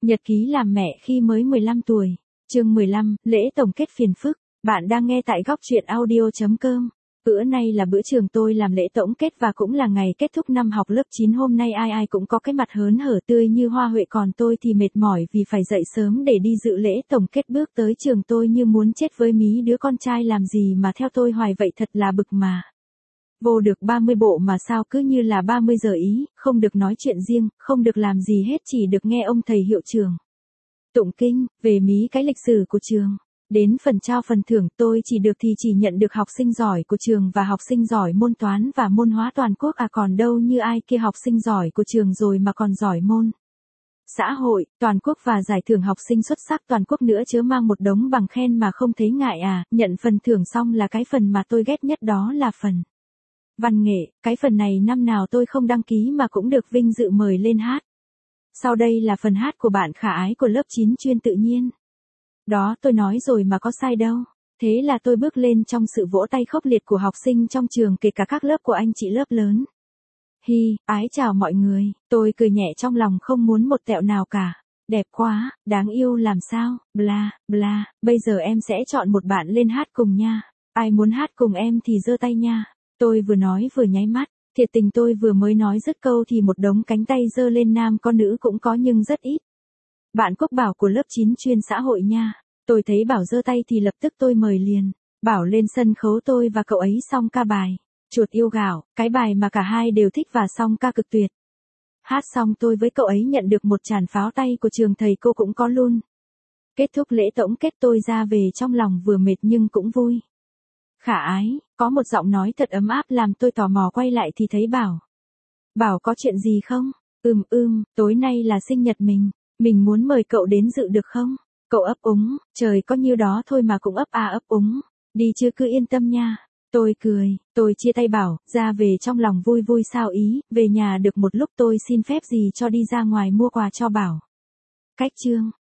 Nhật ký làm mẹ khi mới 15 tuổi. Chương 15, lễ tổng kết phiền phức. Bạn đang nghe tại góc truyện audio.com. Bữa nay là bữa trường tôi làm lễ tổng kết và cũng là ngày kết thúc năm học lớp 9. Hôm nay ai ai cũng có cái mặt hớn hở tươi như hoa huệ, còn tôi thì mệt mỏi vì phải dậy sớm để đi dự lễ tổng kết. Bước tới trường tôi như muốn chết với mí, đứa con trai làm gì mà theo tôi hoài vậy, thật là bực mà. Vô được 30 bộ mà sao cứ như là 30 giờ ý, không được nói chuyện riêng, không được làm gì hết, chỉ được nghe ông thầy hiệu trưởng tụng kinh, về mí cái lịch sử của trường. Đến phần trao phần thưởng tôi chỉ nhận được học sinh giỏi của trường và học sinh giỏi môn toán và môn hóa toàn quốc, còn đâu như ai kia học sinh giỏi của trường rồi mà còn giỏi môn xã hội, toàn quốc và giải thưởng học sinh xuất sắc toàn quốc nữa, chớ mang một đống bằng khen mà không thấy ngại à. Nhận phần thưởng xong là cái phần mà tôi ghét nhất, đó là phần văn nghệ. Cái phần này năm nào tôi không đăng ký mà cũng được vinh dự mời lên hát. Sau đây là phần hát của bạn khả ái của lớp 9 chuyên tự nhiên. Đó, tôi nói rồi mà có sai đâu. Thế là tôi bước lên trong sự vỗ tay khốc liệt của học sinh trong trường, kể cả các lớp của anh chị lớp lớn. Hi, ái chào mọi người, tôi cười nhẹ trong lòng không muốn một tẹo nào cả. Đẹp quá, đáng yêu làm sao, bla, bla, bây giờ em sẽ chọn một bạn lên hát cùng nha. Ai muốn hát cùng em thì giơ tay nha. Tôi vừa nói vừa nháy mắt, thiệt tình tôi vừa mới nói dứt câu thì một đống cánh tay giơ lên, nam có nữ cũng có nhưng rất ít. Bạn Quốc Bảo của lớp 9 chuyên xã hội nha. Tôi thấy Bảo giơ tay thì lập tức tôi mời liền. Bảo lên sân khấu, tôi và cậu ấy song ca bài Chuột Yêu Gạo, cái bài mà cả hai đều thích và song ca cực tuyệt. Hát xong tôi với cậu ấy nhận được một tràng pháo tay của trường, thầy cô cũng có luôn. Kết thúc lễ tổng kết tôi ra về trong lòng vừa mệt nhưng cũng vui. Khả ái, có một giọng nói thật ấm áp làm tôi tò mò quay lại thì thấy Bảo. Bảo có chuyện gì không? Tối nay là sinh nhật mình muốn mời cậu đến dự được không? Cậu ấp úng, trời có nhiêu đó thôi mà cũng ấp úng. Đi chứ, cứ yên tâm nha. Tôi cười, tôi chia tay Bảo, ra về trong lòng vui vui sao ý. Về nhà được một lúc tôi xin phép gì cho đi ra ngoài mua quà cho Bảo. Cách chương.